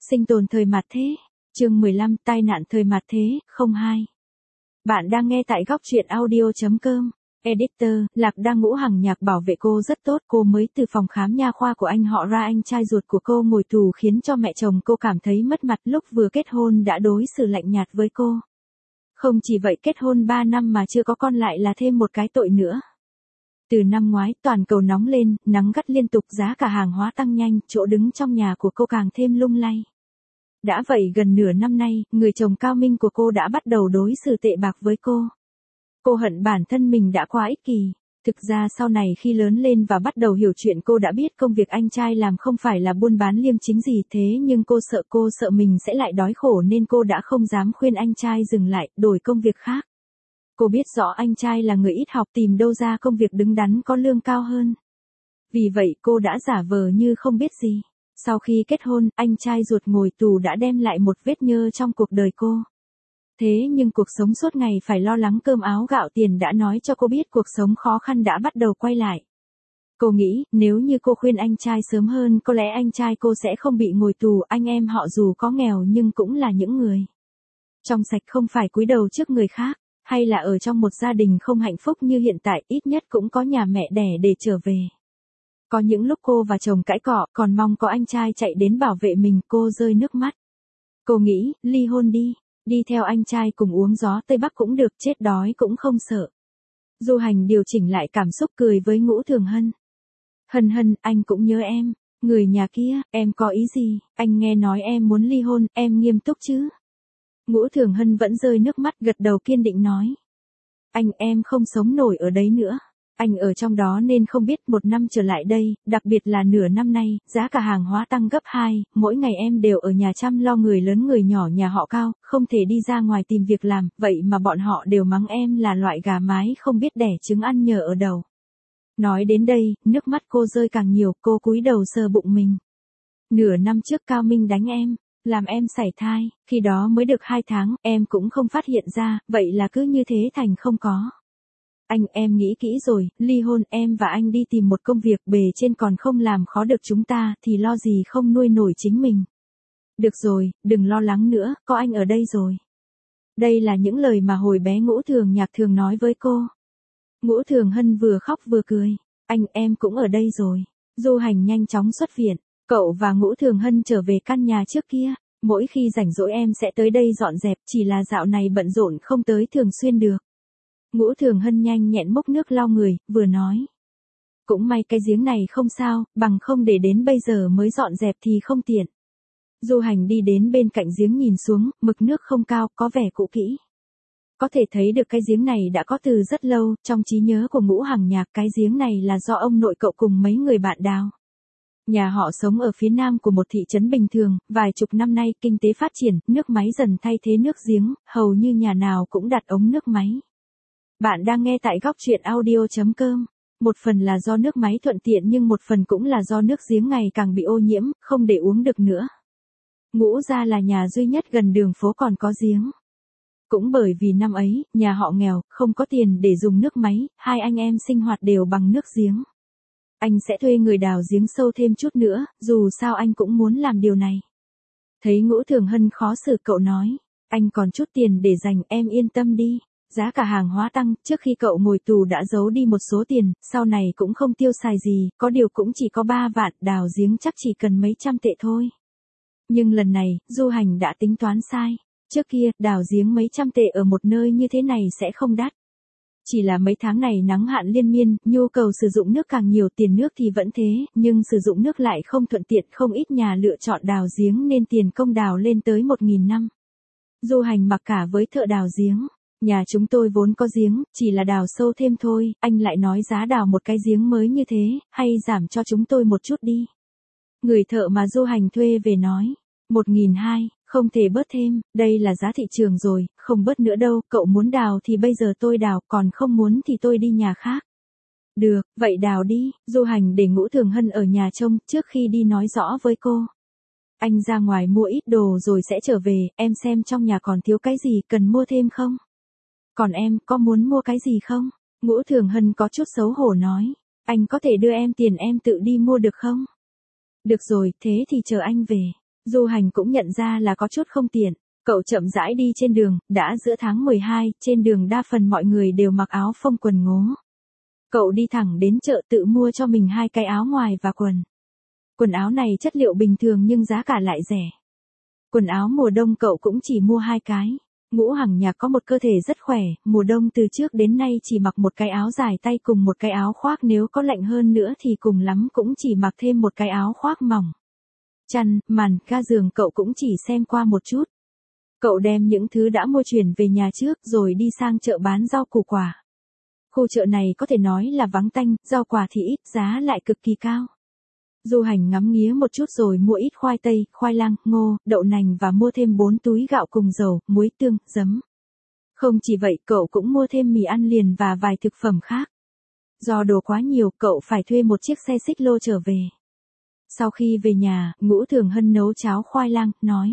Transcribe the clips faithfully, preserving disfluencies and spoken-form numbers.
Sinh tồn thời mạt thế. Chương mười lăm, tai nạn thời mạt thế, không hai. Bạn đang nghe tại góc truyện audio.com. Editor, Lạc đang Ngũ Hằng Nhạc bảo vệ cô rất tốt, cô mới từ phòng khám nha khoa của anh họ ra, anh trai ruột của cô ngồi tù khiến cho mẹ chồng cô cảm thấy mất mặt, lúc vừa kết hôn đã đối xử lạnh nhạt với cô. Không chỉ vậy, kết hôn ba năm mà chưa có con lại là thêm một cái tội nữa. Từ năm ngoái, toàn cầu nóng lên, nắng gắt liên tục, giá cả hàng hóa tăng nhanh, chỗ đứng trong nhà của cô càng thêm lung lay. Đã vậy gần nửa năm nay, người chồng cao minh của cô đã bắt đầu đối xử tệ bạc với cô. Cô hận bản thân mình đã quá ích kỷ. Thực ra sau này khi lớn lên và bắt đầu hiểu chuyện, cô đã biết công việc anh trai làm không phải là buôn bán liêm chính gì, thế nhưng cô sợ cô sợ mình sẽ lại đói khổ nên cô đã không dám khuyên anh trai dừng lại, đổi công việc khác. Cô biết rõ anh trai là người ít học, tìm đâu ra công việc đứng đắn có lương cao hơn. Vì vậy cô đã giả vờ như không biết gì. Sau khi kết hôn, anh trai ruột ngồi tù đã đem lại một vết nhơ trong cuộc đời cô. Thế nhưng cuộc sống suốt ngày phải lo lắng cơm áo gạo tiền đã nói cho cô biết cuộc sống khó khăn đã bắt đầu quay lại. Cô nghĩ, nếu như cô khuyên anh trai sớm hơn, có lẽ anh trai cô sẽ không bị ngồi tù. Anh em họ dù có nghèo nhưng cũng là những người trong sạch, không phải cúi đầu trước người khác, hay là ở trong một gia đình không hạnh phúc như hiện tại, ít nhất cũng có nhà mẹ đẻ để trở về. Có những lúc cô và chồng cãi cọ, còn mong có anh trai chạy đến bảo vệ mình, cô rơi nước mắt. Cô nghĩ, ly hôn đi, đi theo anh trai cùng uống gió Tây Bắc cũng được, chết đói cũng không sợ. Du Hành điều chỉnh lại cảm xúc, cười với Ngũ Thường Hân. Hân Hân, anh cũng nhớ em. Người nhà kia, em có ý gì? Anh nghe nói em muốn ly hôn, em nghiêm túc chứ? Ngũ Thường Hân vẫn rơi nước mắt, gật đầu kiên định nói. Anh, em không sống nổi ở đấy nữa. Anh ở trong đó nên không biết, một năm trở lại đây, đặc biệt là nửa năm nay, giá cả hàng hóa tăng gấp hai, mỗi ngày em đều ở nhà chăm lo người lớn người nhỏ nhà họ Cao, không thể đi ra ngoài tìm việc làm, vậy mà bọn họ đều mắng em là loại gà mái không biết đẻ trứng ăn nhờ ở đầu. Nói đến đây, nước mắt cô rơi càng nhiều, cô cúi đầu sờ bụng mình. Nửa năm trước Cao Minh đánh em, làm em sảy thai, khi đó mới được hai tháng, em cũng không phát hiện ra, vậy là cứ như thế thành không có. Anh, em nghĩ kỹ rồi, ly hôn, em và anh đi tìm một công việc bề trên còn không làm khó được chúng ta, thì lo gì không nuôi nổi chính mình. Được rồi, đừng lo lắng nữa, có anh ở đây rồi. Đây là những lời mà hồi bé Ngũ Thường Nhạc thường nói với cô. Ngũ Thường Hân vừa khóc vừa cười. Anh, em cũng ở đây rồi. Du Hành nhanh chóng xuất viện. Cậu và Ngũ Thường Hân trở về căn nhà trước kia. Mỗi khi rảnh rỗi em sẽ tới đây dọn dẹp, chỉ là dạo này bận rộn không tới thường xuyên được. Ngũ Thường Hân nhanh nhẹn múc nước lau người, vừa nói. Cũng may cái giếng này không sao, bằng không để đến bây giờ mới dọn dẹp thì không tiện. Du Hành đi đến bên cạnh giếng nhìn xuống, mực nước không cao, có vẻ cũ kỹ. Có thể thấy được cái giếng này đã có từ rất lâu, trong trí nhớ của Ngũ Hằng Nhạc, cái giếng này là do ông nội cậu cùng mấy người bạn đào. Nhà họ sống ở phía nam của một thị trấn bình thường, vài chục năm nay kinh tế phát triển, nước máy dần thay thế nước giếng, hầu như nhà nào cũng đặt ống nước máy. Bạn đang nghe tại góc truyện audio.com. Một phần là do nước máy thuận tiện nhưng một phần cũng là do nước giếng ngày càng bị ô nhiễm, không để uống được nữa. Ngũ gia là nhà duy nhất gần đường phố còn có giếng. Cũng bởi vì năm ấy, nhà họ nghèo, không có tiền để dùng nước máy, hai anh em sinh hoạt đều bằng nước giếng. Anh sẽ thuê người đào giếng sâu thêm chút nữa, dù sao anh cũng muốn làm điều này. Thấy Ngũ Thường Hân khó xử, cậu nói, anh còn chút tiền để dành, em yên tâm đi. Giá cả hàng hóa tăng, trước khi cậu ngồi tù đã giấu đi một số tiền, sau này cũng không tiêu xài gì, có điều cũng chỉ có ba vạn, đào giếng chắc chỉ cần mấy trăm tệ thôi. Nhưng lần này, Du Hành đã tính toán sai. Trước kia, đào giếng mấy trăm tệ ở một nơi như thế này sẽ không đắt. Chỉ là mấy tháng này nắng hạn liên miên, nhu cầu sử dụng nước càng nhiều, tiền nước thì vẫn thế, nhưng sử dụng nước lại không thuận tiện, không ít nhà lựa chọn đào giếng nên tiền công đào lên tới một nghìn năm. Du Hành mặc cả với thợ đào giếng. Nhà chúng tôi vốn có giếng, chỉ là đào sâu thêm thôi, anh lại nói giá đào một cái giếng mới như thế, hay giảm cho chúng tôi một chút đi. Người thợ mà Du Hành thuê về nói, một nghìn hai, không thể bớt thêm, đây là giá thị trường rồi, không bớt nữa đâu, cậu muốn đào thì bây giờ tôi đào, còn không muốn thì tôi đi nhà khác. Được, vậy đào đi, Du Hành để Ngũ Thường Hân ở nhà trông, trước khi đi nói rõ với cô. Anh ra ngoài mua ít đồ rồi sẽ trở về, em xem trong nhà còn thiếu cái gì, cần mua thêm không? Còn em, có muốn mua cái gì không? Ngũ Thường Hân có chút xấu hổ nói. Anh có thể đưa em tiền em tự đi mua được không? Được rồi, thế thì chờ anh về. Du Hành cũng nhận ra là có chút không tiện. Cậu chậm rãi đi trên đường, đã giữa tháng mười hai, trên đường đa phần mọi người đều mặc áo phông quần ngố. Cậu đi thẳng đến chợ tự mua cho mình hai cái áo ngoài và quần. Quần áo này chất liệu bình thường nhưng giá cả lại rẻ. Quần áo mùa đông cậu cũng chỉ mua hai cái. Ngũ Hằng Nhạc có một cơ thể rất khỏe, mùa đông từ trước đến nay chỉ mặc một cái áo dài tay cùng một cái áo khoác, nếu có lạnh hơn nữa thì cùng lắm cũng chỉ mặc thêm một cái áo khoác mỏng. Chăn, màn, ga giường cậu cũng chỉ xem qua một chút. Cậu đem những thứ đã mua chuyển về nhà trước rồi đi sang chợ bán rau củ quả. Khu chợ này có thể nói là vắng tanh, rau quả thì ít, giá lại cực kỳ cao. Du Hành ngắm nghía một chút rồi mua ít khoai tây, khoai lang, ngô, đậu nành và mua thêm bốn túi gạo cùng dầu, muối, tương, giấm. Không chỉ vậy, cậu cũng mua thêm mì ăn liền và vài thực phẩm khác. Do đồ quá nhiều, cậu phải thuê một chiếc xe xích lô trở về. Sau khi về nhà, Ngũ Thường Hân nấu cháo khoai lang, nói.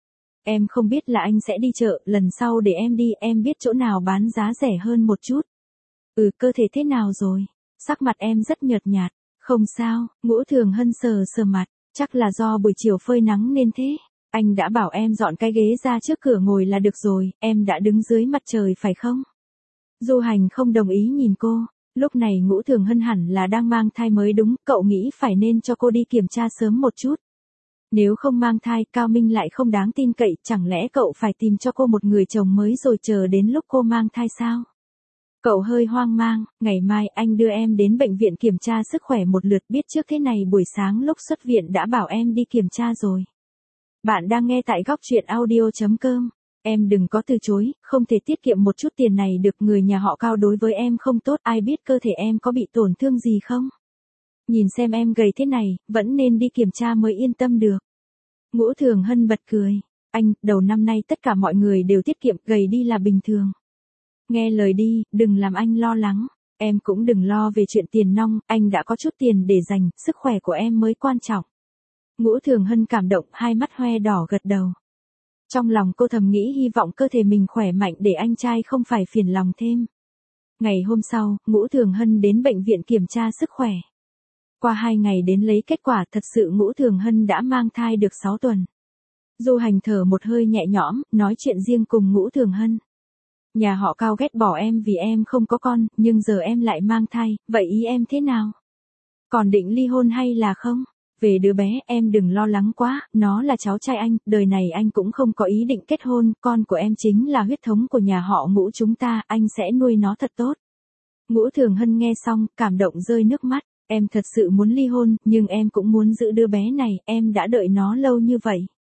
Em không biết là anh sẽ đi chợ, lần sau để em đi, em biết chỗ nào bán giá rẻ hơn một chút. Ừ, cơ thể thế nào rồi? Sắc mặt em rất nhợt nhạt. Không sao, Ngũ Thường Hân sờ sờ mặt, chắc là do buổi chiều phơi nắng nên thế. Anh đã bảo em dọn cái ghế ra trước cửa ngồi là được rồi, em đã đứng dưới mặt trời phải không? Du Hành không đồng ý nhìn cô, lúc này Ngũ Thường Hân hẳn là đang mang thai mới đúng, cậu nghĩ phải nên cho cô đi kiểm tra sớm một chút. Nếu không mang thai, Cao Minh lại không đáng tin cậy, chẳng lẽ cậu phải tìm cho cô một người chồng mới rồi chờ đến lúc cô mang thai sao? Cậu hơi hoang mang, ngày mai anh đưa em đến bệnh viện kiểm tra sức khỏe một lượt, biết trước thế này buổi sáng lúc xuất viện đã bảo em đi kiểm tra rồi. Bạn đang nghe tại góc truyện audio chấm com. Em đừng có từ chối, không thể tiết kiệm một chút tiền này được, người nhà họ Cao đối với em không tốt, ai biết cơ thể em có bị tổn thương gì không? Nhìn xem em gầy thế này, vẫn nên đi kiểm tra mới yên tâm được. Ngũ Thường Hân bật cười, anh, đầu năm nay tất cả mọi người đều tiết kiệm, gầy đi là bình thường. Nghe lời đi, đừng làm anh lo lắng, em cũng đừng lo về chuyện tiền nong, anh đã có chút tiền để dành, sức khỏe của em mới quan trọng. Ngũ Thường Hân cảm động, hai mắt hoe đỏ gật đầu. Trong lòng cô thầm nghĩ hy vọng cơ thể mình khỏe mạnh để anh trai không phải phiền lòng thêm. Ngày hôm sau, Ngũ Thường Hân đến bệnh viện kiểm tra sức khỏe. Qua hai ngày đến lấy kết quả, thật sự Ngũ Thường Hân đã mang thai được sáu tuần. Du Hành thở một hơi nhẹ nhõm, nói chuyện riêng cùng Ngũ Thường Hân. Nhà họ Cao ghét bỏ em vì em không có con, nhưng giờ em lại mang thai, vậy ý em thế nào? Còn định ly hôn hay là không? Về đứa bé, em đừng lo lắng quá, nó là cháu trai anh, đời này anh cũng không có ý định kết hôn, con của em chính là huyết thống của nhà họ Ngũ chúng ta, anh sẽ nuôi nó thật tốt. Ngũ Thường Hân nghe xong, cảm động rơi nước mắt, em thật sự muốn ly hôn, nhưng em cũng muốn giữ đứa bé này, em đã đợi nó lâu như vậy.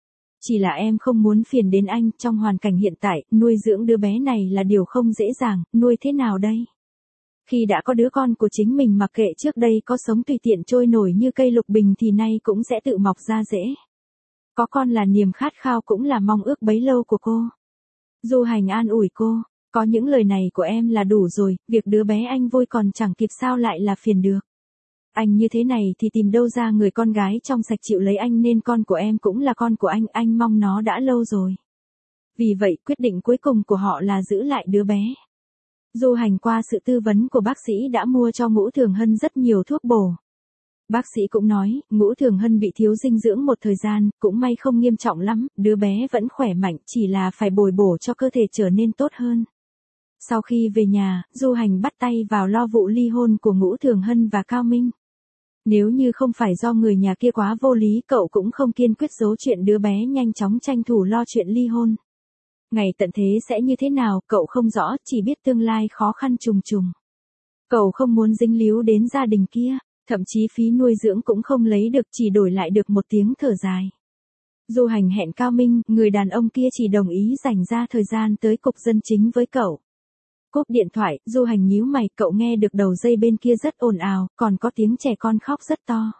Chỉ là em không muốn phiền đến anh, trong hoàn cảnh hiện tại, nuôi dưỡng đứa bé này là điều không dễ dàng, nuôi thế nào đây? Khi đã có đứa con của chính mình mặc kệ trước đây có sống tùy tiện trôi nổi như cây lục bình thì nay cũng sẽ tự mọc ra rễ. Có con là niềm khát khao cũng là mong ước bấy lâu của cô. Du Hành an ủi cô, có những lời này của em là đủ rồi, việc đứa bé anh vui còn chẳng kịp sao lại là phiền được. Anh như thế này thì tìm đâu ra người con gái trong sạch chịu lấy anh, nên con của em cũng là con của anh, anh mong nó đã lâu rồi. Vì vậy quyết định cuối cùng của họ là giữ lại đứa bé. Du Hành qua sự tư vấn của bác sĩ đã mua cho Ngũ Thường Hân rất nhiều thuốc bổ. Bác sĩ cũng nói, Ngũ Thường Hân bị thiếu dinh dưỡng một thời gian, cũng may không nghiêm trọng lắm, đứa bé vẫn khỏe mạnh, chỉ là phải bồi bổ cho cơ thể trở nên tốt hơn. Sau khi về nhà, Du Hành bắt tay vào lo vụ ly hôn của Ngũ Thường Hân và Cao Minh. Nếu như không phải do người nhà kia quá vô lý, cậu cũng không kiên quyết giấu chuyện đứa bé, nhanh chóng tranh thủ lo chuyện ly hôn. Ngày tận thế sẽ như thế nào, cậu không rõ, chỉ biết tương lai khó khăn trùng trùng. Cậu không muốn dính líu đến gia đình kia, thậm chí phí nuôi dưỡng cũng không lấy được, chỉ đổi lại được một tiếng thở dài. Du Hành hẹn Cao Minh, người đàn ông kia chỉ đồng ý dành ra thời gian tới cục dân chính với cậu. Cúp điện thoại, Du Hành nhíu mày, cậu nghe được đầu dây bên kia rất ồn ào, còn có tiếng trẻ con khóc rất to.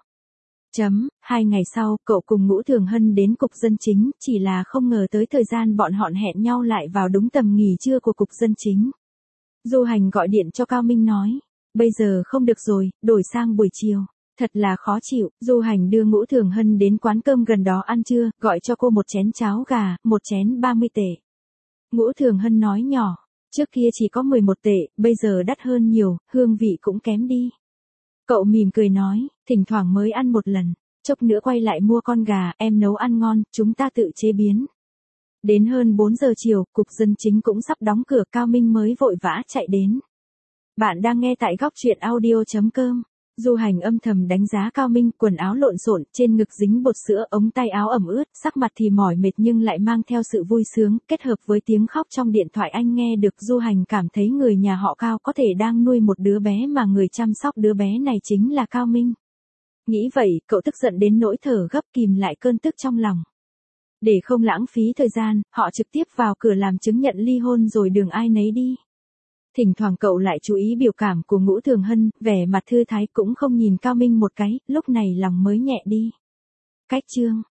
Chấm, hai ngày sau, cậu cùng Ngũ Thường Hân đến cục dân chính, chỉ là không ngờ tới thời gian bọn họ hẹn nhau lại vào đúng tầm nghỉ trưa của cục dân chính. Du Hành gọi điện cho Cao Minh nói, bây giờ không được rồi, đổi sang buổi chiều. Thật là khó chịu, Du Hành đưa Ngũ Thường Hân đến quán cơm gần đó ăn trưa, gọi cho cô một chén cháo gà, một chén ba mươi tệ. Ngũ Thường Hân nói nhỏ, trước kia chỉ có mười một tệ, bây giờ đắt hơn nhiều, hương vị cũng kém đi. Cậu mỉm cười nói, thỉnh thoảng mới ăn một lần, chốc nữa quay lại mua con gà, em nấu ăn ngon, chúng ta tự chế biến. Đến hơn bốn giờ chiều, cục dân chính cũng sắp đóng cửa, Cao Minh mới vội vã chạy đến. Bạn đang nghe tại góc truyện audio.com. Du Hành âm thầm đánh giá Cao Minh, quần áo lộn xộn, trên ngực dính bột sữa, ống tay áo ẩm ướt, sắc mặt thì mỏi mệt nhưng lại mang theo sự vui sướng, kết hợp với tiếng khóc trong điện thoại anh nghe được. Du Hành cảm thấy người nhà họ Cao có thể đang nuôi một đứa bé mà người chăm sóc đứa bé này chính là Cao Minh. Nghĩ vậy, cậu tức giận đến nỗi thở gấp kìm lại cơn tức trong lòng. Để không lãng phí thời gian, họ trực tiếp vào cửa làm chứng nhận ly hôn rồi đường ai nấy đi. Thỉnh thoảng cậu lại chú ý biểu cảm của Ngũ Thường Hân, vẻ mặt thư thái cũng không nhìn Cao Minh một cái, lúc này lòng mới nhẹ đi. Cách chương